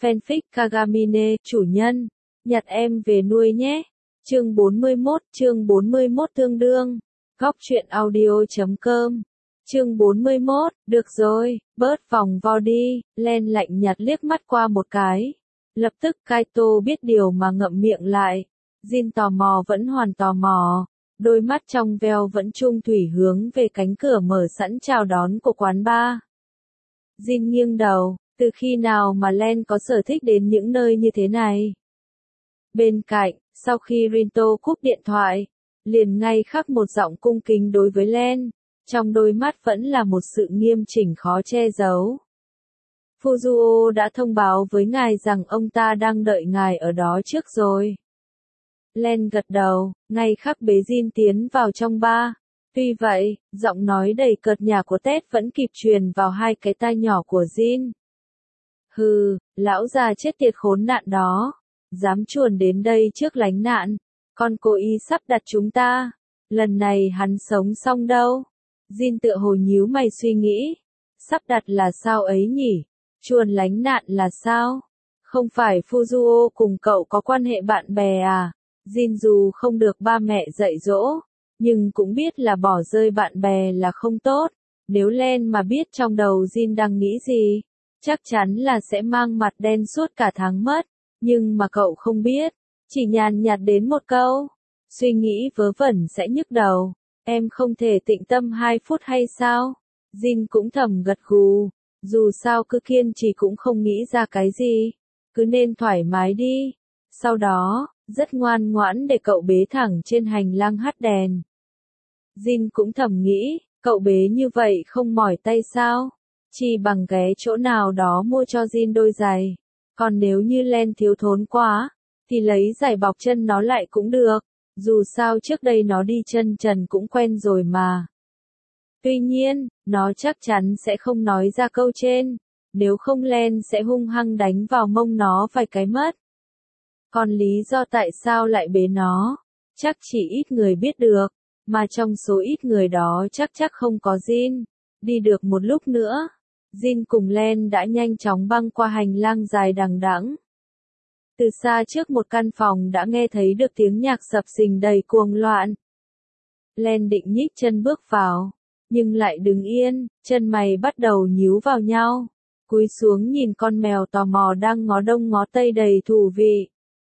Fanfic Kagamine, chủ nhân, nhặt em về nuôi nhé. Chương 41 tương đương. Góc truyện audio.com. Chương 41, được rồi, bớt vòng vo đi, Len lạnh nhạt liếc mắt qua một cái. Lập tức Kaito biết điều mà ngậm miệng lại. Jin tò mò vẫn hoàn tò mò. Đôi mắt trong veo vẫn trung thủy hướng về cánh cửa mở sẵn chào đón của quán bar. Jin nghiêng đầu, từ khi nào mà Len có sở thích đến những nơi như thế này? Bên cạnh, sau khi Rinto cúp điện thoại, liền ngay khắc một giọng cung kính đối với Len, trong đôi mắt vẫn là một sự nghiêm chỉnh khó che giấu. Fuzuo đã thông báo với ngài rằng ông ta đang đợi ngài ở đó trước rồi. Len gật đầu, ngay khắc bế Jin tiến vào trong bar. Tuy vậy, giọng nói đầy cợt nhả của Ted vẫn kịp truyền vào hai cái tai nhỏ của Jin. Hừ, lão già chết tiệt khốn nạn đó, dám chuồn đến đây trước lánh nạn, con cô y sắp đặt chúng ta, lần này hắn sống xong đâu. Jin tựa hồ nhíu mày suy nghĩ, sắp đặt là sao ấy nhỉ, chuồn lánh nạn là sao? Không phải Fuzuo cùng cậu có quan hệ bạn bè à? Jin dù không được ba mẹ dạy dỗ, nhưng cũng biết là bỏ rơi bạn bè là không tốt. Nếu Len mà biết trong đầu Jin đang nghĩ gì, chắc chắn là sẽ mang mặt đen suốt cả tháng mất. Nhưng mà cậu không biết, chỉ nhàn nhạt đến một câu, suy nghĩ vớ vẩn sẽ nhức đầu. Em không thể tĩnh tâm 2 phút hay sao? Jin cũng thầm gật gù, dù sao cứ kiên trì cũng không nghĩ ra cái gì, cứ nên thoải mái đi. Sau đó, rất ngoan ngoãn để cậu bế thẳng trên hành lang hắt đèn. Jin cũng thầm nghĩ, cậu bế như vậy không mỏi tay sao? Chỉ bằng ghé chỗ nào đó mua cho Jin đôi giày. Còn nếu như Len thiếu thốn quá, thì lấy giày bọc chân nó lại cũng được. Dù sao trước đây nó đi chân trần cũng quen rồi mà. Tuy nhiên, nó chắc chắn sẽ không nói ra câu trên. Nếu không Len sẽ hung hăng đánh vào mông nó vài cái mất. Còn lý do tại sao lại bế nó, chắc chỉ ít người biết được. Mà trong số ít người đó chắc không có Jin. Đi được một lúc nữa, Jin cùng Len đã nhanh chóng băng qua hành lang dài đằng đẵng. Từ xa trước một căn phòng đã nghe thấy được tiếng nhạc sập sình đầy cuồng loạn. Len định nhích chân bước vào, nhưng lại đứng yên, chân mày bắt đầu nhíu vào nhau. Cúi xuống nhìn con mèo tò mò đang ngó đông ngó tây đầy thú vị.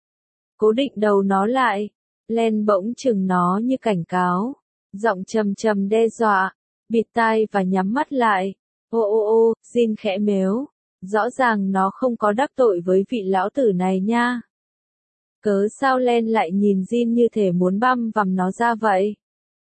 Cố định đầu nó lại, Len bỗng chừng nó như cảnh cáo, giọng trầm trầm đe dọa, bịt tai và nhắm mắt lại. Ô, Jin khẽ mếu, rõ ràng nó không có đắc tội với vị lão tử này nha. Cớ sao Len lại nhìn Jin như thể muốn băm vằm nó ra vậy?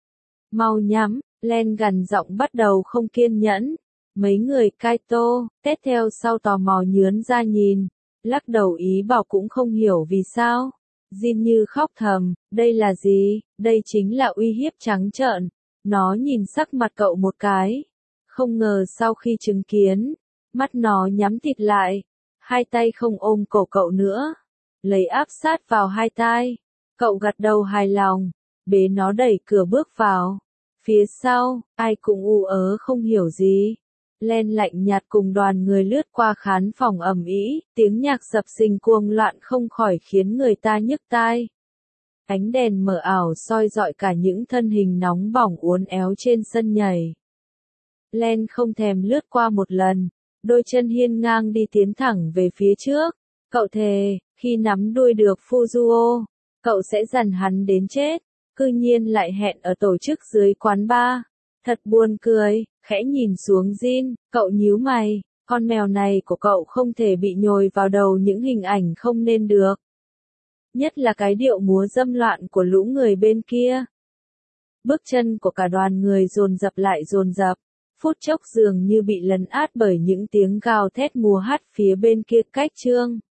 Mau nhắm, Len gằn giọng bắt đầu không kiên nhẫn. Mấy người Kaito, Ted theo sau tò mò nhướn ra nhìn, lắc đầu ý bảo cũng không hiểu vì sao. Jin như khóc thầm, đây là gì, đây chính là uy hiếp trắng trợn. Nó nhìn sắc mặt cậu một cái. Không ngờ sau khi chứng kiến, mắt nó nhắm tịt lại, hai tay không ôm cổ cậu nữa, lấy áp sát vào hai tai. Cậu gật đầu hài lòng, bế nó đẩy cửa bước vào. Phía sau, ai cũng ù ớ không hiểu gì. Len lạnh nhạt cùng đoàn người lướt qua khán phòng ầm ĩ, tiếng nhạc sập sình cuồng loạn không khỏi khiến người ta nhức tai. Ánh đèn mờ ảo soi rọi cả những thân hình nóng bỏng uốn éo trên sân nhảy. Len không thèm lướt qua một lần, đôi chân hiên ngang đi tiến thẳng về phía trước. Cậu thề, khi nắm đuôi được Fuzuo, cậu sẽ dằn hắn đến chết. Cư nhiên lại hẹn ở tổ chức dưới quán bar. Thật buồn cười, khẽ nhìn xuống Jin, cậu nhíu mày, con mèo này của cậu không thể bị nhồi vào đầu những hình ảnh không nên được. Nhất là cái điệu múa dâm loạn của lũ người bên kia. Bước chân của cả đoàn người dồn dập lại dồn dập, phút chốc dường như bị lấn át bởi những tiếng gào thét mùa hát phía bên kia cách chương.